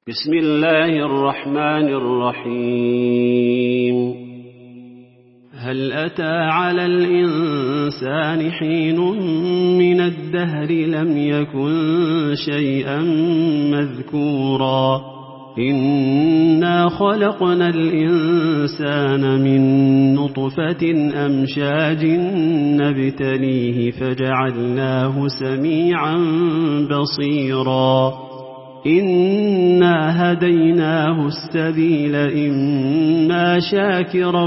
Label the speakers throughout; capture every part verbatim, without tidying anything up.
Speaker 1: بسم الله الرحمن الرحيم هل أتى على الإنسان حين من الدهر لم يكن شيئا مذكورا إنا خلقنا الإنسان من نطفة أمشاج نبتليه فجعلناه سميعا بصيرا إنا هديناه السبيل إما شاكرا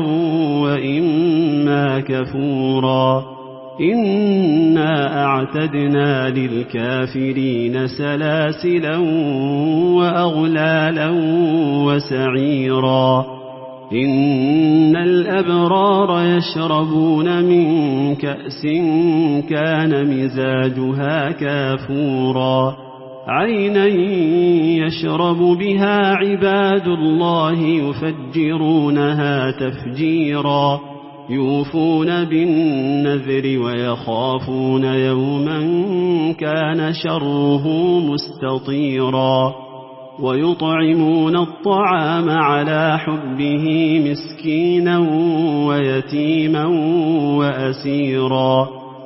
Speaker 1: وإما كفورا إنا أعتدنا للكافرين سلاسلا وأغلالا وسعيرا إن الأبرار يشربون من كأس كان مزاجها كافورا عينا يشرب بها عباد الله يفجرونها تفجيرا يوفون بالنذر ويخافون يوما كان شره مستطيرا ويطعمون الطعام على حبه مسكينا ويتيما وأسيرا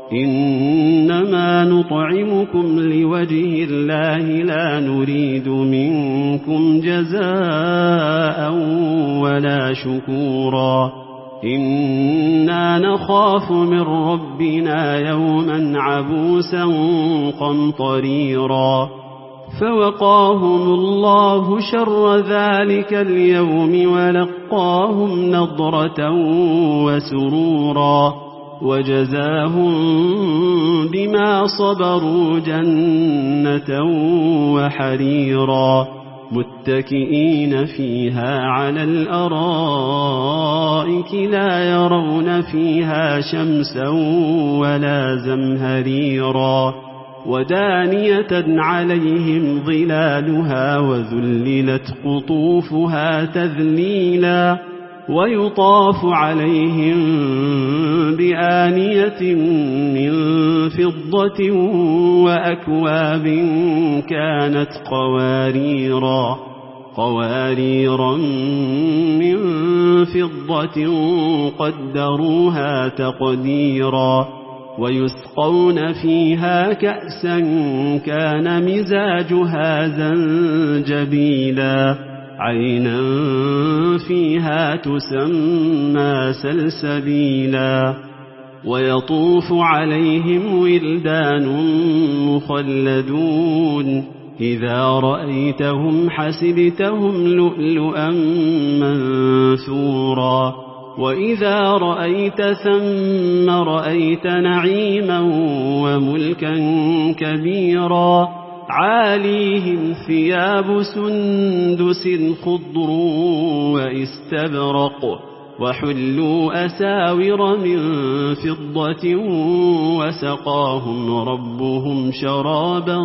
Speaker 1: إنما نطعمكم لوجه الله لا نريد منكم جزاء ولا شكورا إنا نخاف من ربنا يوما عبوسا قمطريرا فوقاهم الله شر ذلك اليوم ولقاهم نضرة وسرورا وجزاهم بما صبروا جنة وحريرا متكئين فيها على الأرائك لا يرون فيها شمسا ولا زمهريرا ودانية عليهم ظلالها وذللت قطوفها تذليلا ويطاف عليهم بآنية من فضة وأكواب كانت قواريرا قواريرا من فضة قدروها تقديرا ويسقون فيها كأسا كان مزاجها زنجبيلا عينا فيها تسمى سلسبيلا ويطوف عليهم ولدان مخلدون إذا رأيتهم حسبتهم لؤلؤا منثورا وإذا رأيت ثم رأيت نعيما وملكا كبيرا عاليهم ثياب سندس خضر واستبرق وحلوا أساور من فضة وسقاهم ربهم شرابا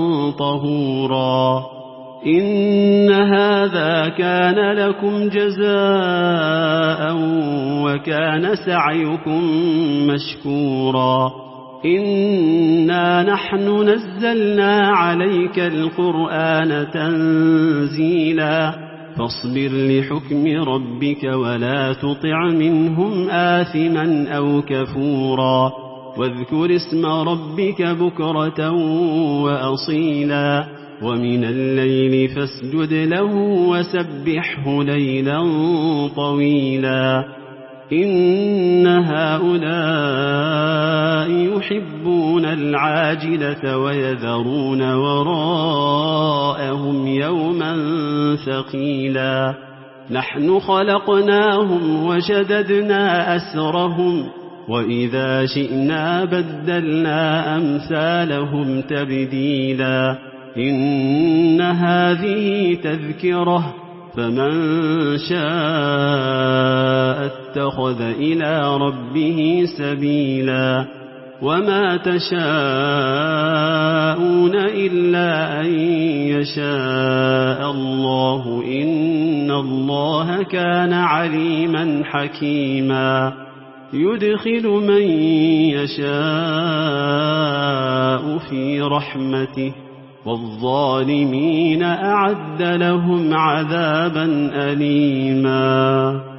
Speaker 1: طهورا إن هذا كان لكم جزاء وكان سعيكم مشكورا إنا نحن نزلنا عليك القرآن تنزيلا فاصبر لحكم ربك ولا تطع منهم آثما أو كفورا واذكر اسم ربك بكرة وأصيلا ومن الليل فاسجد له وسبحه ليلا طويلا إن هؤلاء يحبون العاجلة ويذرون وراءهم يوما ثقيلا نحن خلقناهم وشددنا أسرهم وإذا شئنا بدلنا أمثالهم تبديلا إن هذه تذكرة فمن شاء اتخذ إلى ربه سبيلا وما تشاءون إلا أن يشاء الله إن الله كان عليما حكيما يدخل من يشاء في رحمته والظالمين أعد لهم عذابا أليما.